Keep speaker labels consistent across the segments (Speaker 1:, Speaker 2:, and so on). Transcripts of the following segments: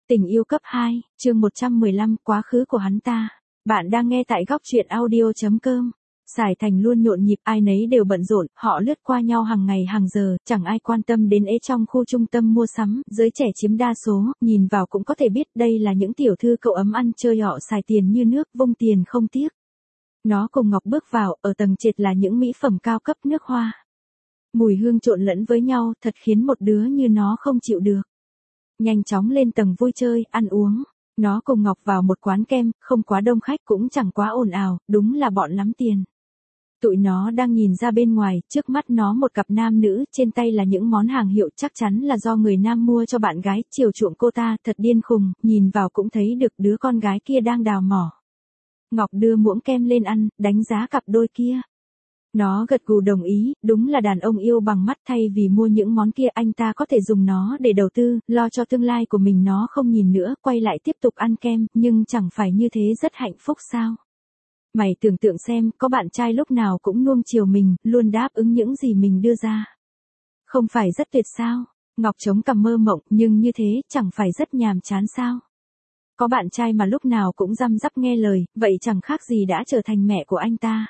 Speaker 1: Tình yêu cấp 2, chương 115, quá khứ của hắn ta. Bạn đang nghe tại góc truyện audio.com. Sải Thành luôn nhộn nhịp, ai nấy đều bận rộn, họ lướt qua nhau hàng ngày hàng giờ, chẳng ai quan tâm đến trong khu trung tâm mua sắm, giới trẻ chiếm đa số, nhìn vào cũng có thể biết đây là những tiểu thư cậu ấm ăn chơi họ xài tiền như nước, vung tiền không tiếc. Nó cùng Ngọc bước vào, ở tầng trệt là những mỹ phẩm cao cấp nước hoa. Mùi hương trộn lẫn với nhau, thật khiến một đứa như nó không chịu được. Nhanh chóng lên tầng vui chơi, ăn uống. Nó cùng Ngọc vào một quán kem, không quá đông khách cũng chẳng quá ồn ào, đúng là bọn lắm tiền. Tụi nó đang nhìn ra bên ngoài, trước mắt nó một cặp nam nữ, trên tay là những món hàng hiệu chắc chắn là do người nam mua cho bạn gái, chiều chuộng cô ta, thật điên khùng, nhìn vào cũng thấy được đứa con gái kia đang đào mỏ. Ngọc đưa muỗng kem lên ăn, đánh giá cặp đôi kia. Nó gật gù đồng ý, đúng là đàn ông yêu bằng mắt, thay vì mua những món kia anh ta có thể dùng nó để đầu tư, lo cho tương lai của mình. Nó không nhìn nữa, quay lại tiếp tục ăn kem, nhưng chẳng phải như thế rất hạnh phúc sao? Mày tưởng tượng xem, có bạn trai lúc nào cũng nuông chiều mình, luôn đáp ứng những gì mình đưa ra. Không phải rất tuyệt sao? Ngọc chống cằm mơ mộng, nhưng như thế, chẳng phải rất nhàm chán sao? Có bạn trai mà lúc nào cũng răm rắp nghe lời, vậy chẳng khác gì đã trở thành mẹ của anh ta.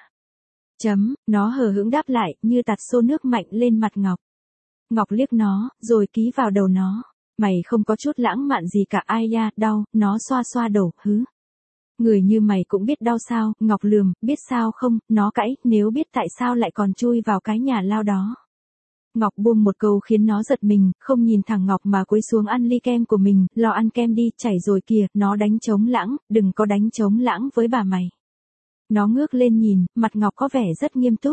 Speaker 1: Nó hờ hững đáp lại, như tạt xô nước mạnh lên mặt Ngọc. Ngọc liếc nó, rồi ký vào đầu nó. Mày không có chút lãng mạn gì cả, ai da, đau, nó xoa xoa đầu, hứ. Người như mày cũng biết đau sao, Ngọc lườm, biết sao không, nó cãi, nếu biết tại sao lại còn chui vào cái nhà lao đó. Ngọc buông một câu khiến nó giật mình, không nhìn thẳng Ngọc mà cúi xuống ăn ly kem của mình, lo ăn kem đi, chảy rồi kìa, nó đánh trống lãng, đừng có đánh trống lãng với bà mày. Nó ngước lên nhìn, mặt Ngọc có vẻ rất nghiêm túc.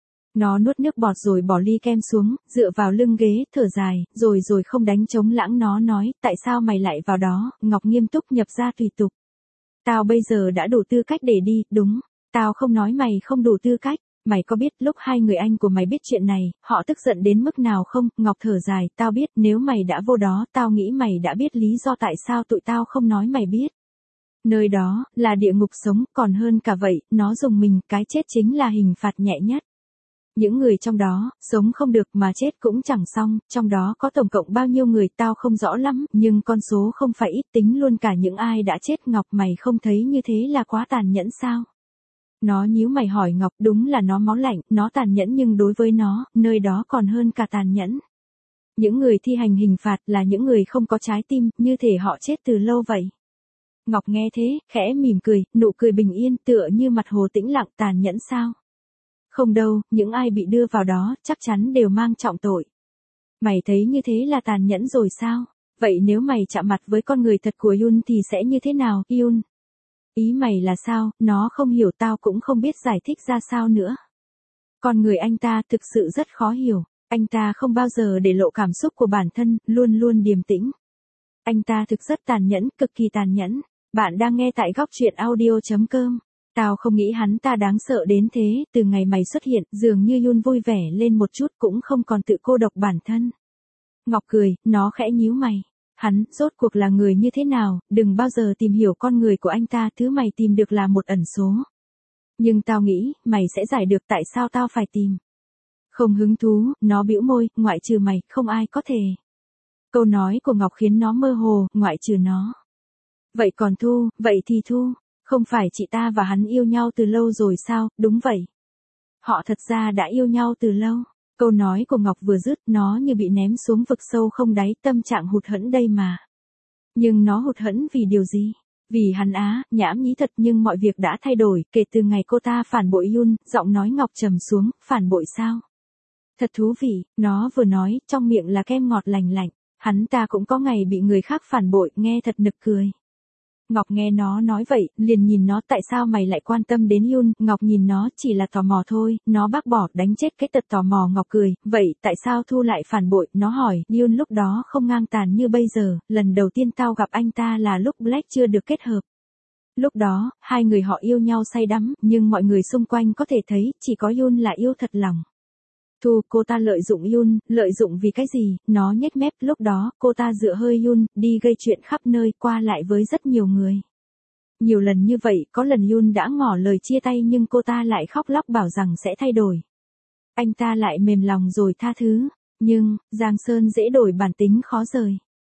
Speaker 1: Nó nuốt nước bọt rồi bỏ ly kem xuống, dựa vào lưng ghế, thở dài, rồi không đánh trống lãng. Nó nói, tại sao mày lại vào đó? Ngọc nghiêm túc nhập ra tùy tục. Tao bây giờ đã đủ tư cách để đi, đúng, tao không nói mày không đủ tư cách. Mày có biết lúc hai người anh của mày biết chuyện này, họ tức giận đến mức nào không? Ngọc thở dài, tao biết, nếu mày đã vô đó, tao nghĩ mày đã biết lý do tại sao tụi tao không nói mày biết. Nơi đó, là địa ngục sống, còn hơn cả vậy, nó dùng mình, cái chết chính là hình phạt nhẹ nhất. Những người trong đó, sống không được mà chết cũng chẳng xong, trong đó có tổng cộng bao nhiêu người tao không rõ lắm, nhưng con số không phải ít, tính luôn cả những ai đã chết. Ngọc, mày không thấy như thế là quá tàn nhẫn sao? Nó nhíu mày hỏi Ngọc, đúng là nó máu lạnh, nó tàn nhẫn, nhưng đối với nó, nơi đó còn hơn cả tàn nhẫn. Những người thi hành hình phạt là những người không có trái tim, như thể họ chết từ lâu vậy. Ngọc nghe thế, khẽ mỉm cười, nụ cười bình yên tựa như mặt hồ tĩnh lặng. Tàn nhẫn sao? Không đâu, những ai bị đưa vào đó, chắc chắn đều mang trọng tội. Mày thấy như thế là tàn nhẫn rồi sao? Vậy nếu mày chạm mặt với con người thật của Yun thì sẽ như thế nào, Yun? Ý mày là sao? Nó không hiểu, tao cũng không biết giải thích ra sao nữa. Con người anh ta thực sự rất khó hiểu. Anh ta không bao giờ để lộ cảm xúc của bản thân, luôn luôn điềm tĩnh. Anh ta thực rất tàn nhẫn, cực kỳ tàn nhẫn. Bạn đang nghe tại góc truyện audio.com. Tao không nghĩ hắn ta đáng sợ đến thế, từ ngày mày xuất hiện, dường như Yun vui vẻ lên một chút, cũng không còn tự cô độc bản thân. Ngọc cười, nó khẽ nhíu mày. Hắn, rốt cuộc là người như thế nào, đừng bao giờ tìm hiểu con người của anh ta, thứ mày tìm được là một ẩn số. Nhưng tao nghĩ, mày sẽ giải được tại sao tao phải tìm. Không hứng thú, nó bĩu môi, ngoại trừ mày, không ai có thể. Câu nói của Ngọc khiến nó mơ hồ, ngoại trừ nó. Vậy còn Thu, vậy thì Thu, không phải chị ta và hắn yêu nhau từ lâu rồi sao? Đúng vậy. Họ thật ra đã yêu nhau từ lâu. Câu nói của Ngọc vừa dứt, nó như bị ném xuống vực sâu không đáy, tâm trạng hụt hẫng đây mà. Nhưng nó hụt hẫng vì điều gì? Vì hắn á, nhảm nhí thật, nhưng mọi việc đã thay đổi, kể từ ngày cô ta phản bội Yun. Giọng nói Ngọc trầm xuống, phản bội sao? Thật thú vị, nó vừa nói, trong miệng là kem ngọt lành lạnh. Hắn ta cũng có ngày bị người khác phản bội, nghe thật nực cười. Ngọc nghe nó nói vậy, liền nhìn nó, tại sao mày lại quan tâm đến Yun? Ngọc nhìn nó, chỉ là tò mò thôi, nó bác bỏ, đánh chết cái tật tò mò. Ngọc cười, vậy tại sao Thu lại phản bội? Nó hỏi, Yun lúc đó không ngang tàn như bây giờ, lần đầu tiên tao gặp anh ta là lúc Black chưa được kết hợp. Lúc đó, hai người họ yêu nhau say đắm, nhưng mọi người xung quanh có thể thấy, chỉ có Yun là yêu thật lòng. Thu, cô ta lợi dụng Yun, lợi dụng vì cái gì? Nó nhếch mép, lúc đó, cô ta dựa hơi Yun, đi gây chuyện khắp nơi, qua lại với rất nhiều người. Nhiều lần như vậy, có lần Yun đã ngỏ lời chia tay nhưng cô ta lại khóc lóc bảo rằng sẽ thay đổi. Anh ta lại mềm lòng rồi tha thứ. Nhưng, Giang Sơn dễ đổi bản tính khó rời.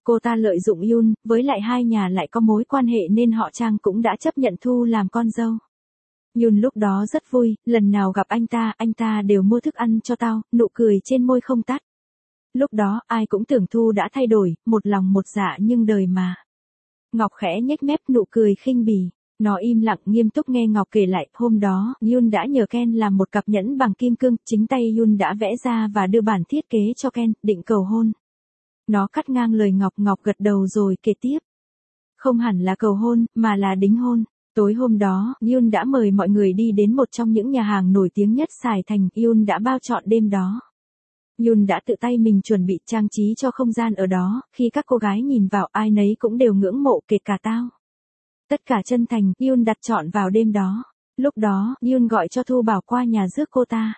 Speaker 1: Cô ta lợi dụng Yoon, với lại hai nhà lại có mối quan hệ nên họ Trang cũng đã chấp nhận Thu làm con dâu. Yoon lúc đó rất vui, lần nào gặp anh ta đều mua thức ăn cho tao, nụ cười trên môi không tắt. Lúc đó ai cũng tưởng Thu đã thay đổi, một lòng một dạ nhưng đời mà. Ngọc khẽ nhếch mép nụ cười khinh bỉ. Nó im lặng nghiêm túc nghe Ngọc kể lại, hôm đó, Yoon đã nhờ Ken làm một cặp nhẫn bằng kim cương, chính tay Yoon đã vẽ ra và đưa bản thiết kế cho Ken, định cầu hôn. Nó cắt ngang lời Ngọc, Ngọc gật đầu rồi kể tiếp. Không hẳn là cầu hôn, mà là đính hôn. Tối hôm đó, Yoon đã mời mọi người đi đến một trong những nhà hàng nổi tiếng nhất Sài Thành, Yoon đã bao trọn đêm đó. Yoon đã tự tay mình chuẩn bị trang trí cho không gian ở đó, khi các cô gái nhìn vào ai nấy cũng đều ngưỡng mộ kể cả tao. Tất cả chân thành, Yoon đặt trọn vào đêm đó. Lúc đó, Yoon gọi cho Thu bảo qua nhà rước cô ta.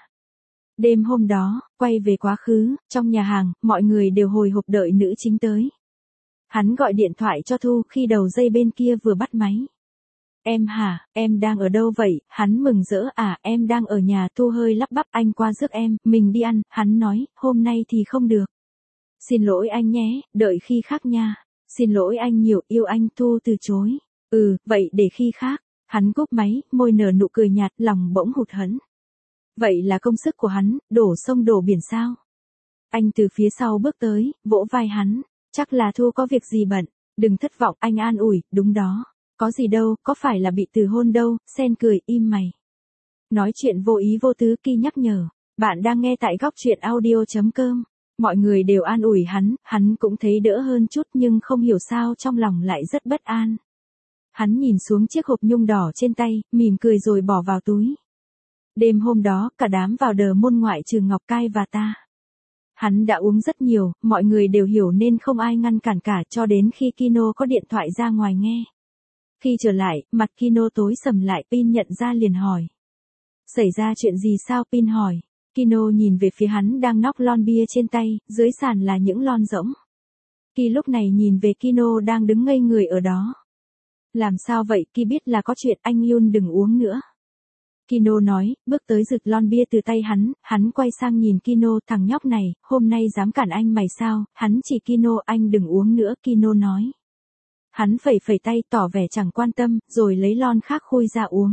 Speaker 1: Đêm hôm đó, quay về quá khứ, trong nhà hàng, mọi người đều hồi hộp đợi nữ chính tới. Hắn gọi điện thoại cho Thu khi đầu dây bên kia vừa bắt máy. Em hả, em đang ở đâu vậy? Hắn mừng rỡ, em đang ở nhà. Thu hơi lắp bắp, anh qua rước em, mình đi ăn. Hắn nói, hôm nay thì không được. Xin lỗi anh nhé, đợi khi khác nha. Xin lỗi anh nhiều, yêu anh. Thu từ chối. Vậy để khi khác. Hắn cúp máy, môi nở nụ cười nhạt, lòng bỗng hụt hẫng. Vậy là công sức của hắn, đổ sông đổ biển sao? Anh từ phía sau bước tới, vỗ vai hắn. Chắc là Thu có việc gì bận. Đừng thất vọng, anh an ủi, đúng đó. Có gì đâu, có phải là bị từ hôn đâu. Sen cười, im mày. Nói chuyện vô ý vô tứ, Ki nhắc nhở. Bạn đang nghe tại góc truyện audio.com. Mọi người đều an ủi hắn cũng thấy đỡ hơn chút nhưng không hiểu sao trong lòng lại rất bất an. Hắn nhìn xuống chiếc hộp nhung đỏ trên tay, mỉm cười rồi bỏ vào túi. Đêm hôm đó, cả đám vào đờ môn ngoại trừ Ngọc Cai và ta. Hắn đã uống rất nhiều, mọi người đều hiểu nên không ai ngăn cản cả cho đến khi Kino có điện thoại ra ngoài nghe. Khi trở lại, mặt Kino tối sầm lại, Pin nhận ra liền hỏi. Xảy ra chuyện gì sao? Pin hỏi. Kino nhìn về phía hắn đang nóc lon bia trên tay, dưới sàn là những lon rỗng. Ki lúc này nhìn về Kino đang đứng ngây người ở đó. Làm sao vậy? Ki biết là có chuyện, anh Yoon đừng uống nữa. Kino nói, bước tới giật lon bia từ tay hắn quay sang nhìn Kino, thằng nhóc này, hôm nay dám cản anh mày sao? Hắn chỉ Kino, anh đừng uống nữa, Kino nói. Hắn phẩy phẩy tay tỏ vẻ chẳng quan tâm, rồi lấy lon khác khui ra uống.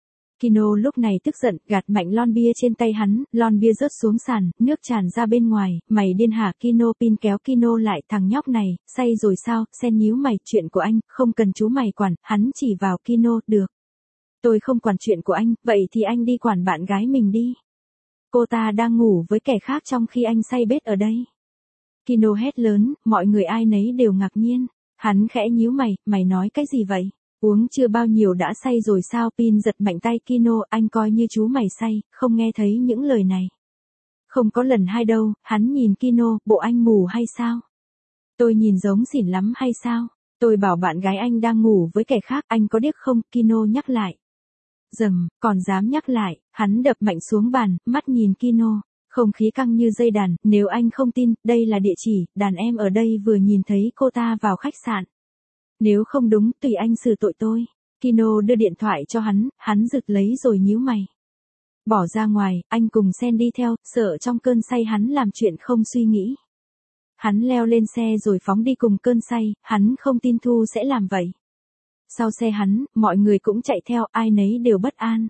Speaker 1: Kino lúc này tức giận, gạt mạnh lon bia trên tay hắn, lon bia rớt xuống sàn, nước tràn ra bên ngoài, mày điên hả? Kino. Pin kéo Kino lại, thằng nhóc này, say rồi sao? Sen nhíu mày, chuyện của anh, không cần chú mày quản, hắn chỉ vào Kino, được. Tôi không quản chuyện của anh, vậy thì anh đi quản bạn gái mình đi. Cô ta đang ngủ với kẻ khác trong khi anh say bết ở đây. Kino hét lớn, mọi người ai nấy đều ngạc nhiên. Hắn khẽ nhíu mày, mày nói cái gì vậy? Uống chưa bao nhiêu đã say rồi sao? Pin giật mạnh tay Kino, anh coi như chú mày say, không nghe thấy những lời này. Không có lần hai đâu, hắn nhìn Kino, bộ anh mù hay sao? Tôi nhìn giống xỉn lắm hay sao? Tôi bảo bạn gái anh đang ngủ với kẻ khác, anh có điếc không? Kino nhắc lại. Dầm, còn dám nhắc lại, hắn đập mạnh xuống bàn, mắt nhìn Kino. Không khí căng như dây đàn, nếu anh không tin, đây là địa chỉ, đàn em ở đây vừa nhìn thấy cô ta vào khách sạn. Nếu không đúng, tùy anh xử tội tôi. Kino đưa điện thoại cho hắn rực lấy rồi nhíu mày. Bỏ ra ngoài, anh cùng Sen đi theo, sợ trong cơn say hắn làm chuyện không suy nghĩ. Hắn leo lên xe rồi phóng đi cùng cơn say, hắn không tin Thu sẽ làm vậy. Sau xe hắn, mọi người cũng chạy theo, ai nấy đều bất an.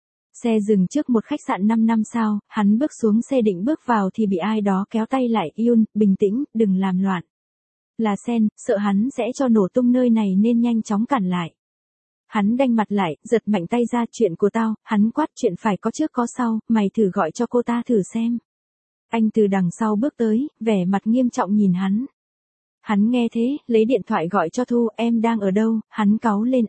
Speaker 1: Xe dừng trước một khách sạn 5 năm sao, hắn bước xuống xe định bước vào thì bị ai đó kéo tay lại, Yoon, bình tĩnh, đừng làm loạn. Là Sen, sợ hắn sẽ cho nổ tung nơi này nên nhanh chóng cản lại. Hắn đanh mặt lại, giật mạnh tay ra, chuyện của tao, hắn quát, chuyện phải có trước có sau, mày thử gọi cho cô ta thử xem. Anh từ đằng sau bước tới, vẻ mặt nghiêm trọng nhìn hắn. Hắn nghe thế, lấy điện thoại gọi cho Thu, em đang ở đâu? Hắn cáu lên,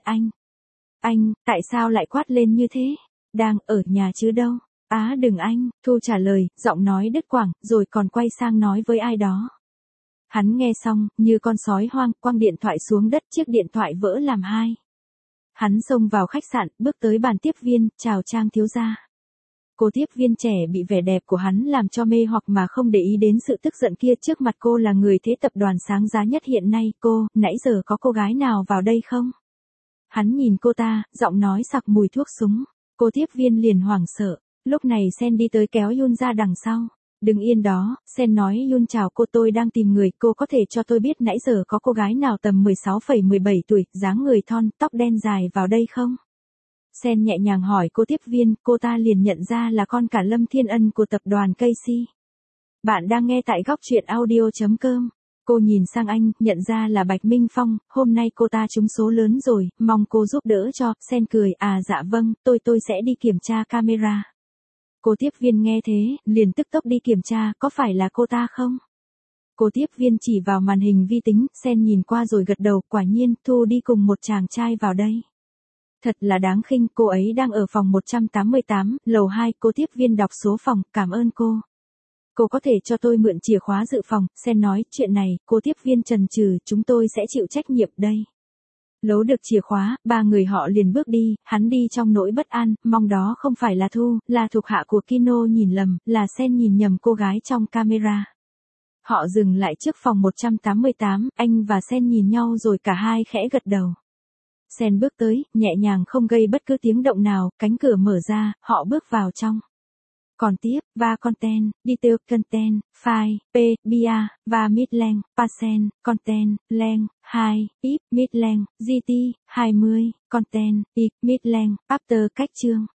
Speaker 1: anh, tại sao lại quát lên như thế? Đang ở nhà chứ đâu? Đừng anh, Thu trả lời, giọng nói đứt quãng, rồi còn quay sang nói với ai đó. Hắn nghe xong, như con sói hoang, quăng điện thoại xuống đất, chiếc điện thoại vỡ làm hai. Hắn xông vào khách sạn, bước tới bàn tiếp viên, chào Trang thiếu gia. Cô tiếp viên trẻ bị vẻ đẹp của hắn làm cho mê hoặc mà không để ý đến sự tức giận kia, trước mặt cô là người thế tập đoàn sáng giá nhất hiện nay. Cô, nãy giờ có cô gái nào vào đây không? Hắn nhìn cô ta, giọng nói sặc mùi thuốc súng. Cô tiếp viên liền hoảng sợ. Lúc này Sen đi tới kéo Yoon ra đằng sau. Đừng yên đó, Sen nói Yun chào cô, tôi đang tìm người, cô có thể cho tôi biết nãy giờ có cô gái nào tầm 16,17 tuổi, dáng người thon, tóc đen dài vào đây không? Sen nhẹ nhàng hỏi cô tiếp viên, cô ta liền nhận ra là con cả Lâm Thiên Ân của tập đoàn Casey. Bạn đang nghe tại góc truyện audio.com. Cô nhìn sang anh, nhận ra là Bạch Minh Phong, hôm nay cô ta trúng số lớn rồi, mong cô giúp đỡ cho. Sen cười, à dạ vâng, tôi sẽ đi kiểm tra camera. Cô tiếp viên nghe thế, liền tức tốc đi kiểm tra, có phải là cô ta không? Cô tiếp viên chỉ vào màn hình vi tính, Sen nhìn qua rồi gật đầu, quả nhiên, Thu đi cùng một chàng trai vào đây. Thật là đáng khinh, cô ấy đang ở phòng 188, lầu 2, cô tiếp viên đọc số phòng, cảm ơn cô. Cô có thể cho tôi mượn chìa khóa dự phòng, Sen nói, chuyện này, cô tiếp viên chần chừ, chúng tôi sẽ chịu trách nhiệm đây. Lấu được chìa khóa, ba người họ liền bước đi, hắn đi trong nỗi bất an, mong đó không phải là Thu, là thuộc hạ của Kino nhìn lầm, là Sen nhìn nhầm cô gái trong camera. Họ dừng lại trước phòng 188, anh và Sen nhìn nhau rồi cả hai khẽ gật đầu. Sen bước tới, nhẹ nhàng không gây bất cứ tiếng động nào, cánh cửa mở ra, họ bước vào trong. Còn tiếp, và content, detail content, file, p, bia, và midlang, percent, content, length, 2, if, midlang, gt, 20, content, if, midlang, after cách chương.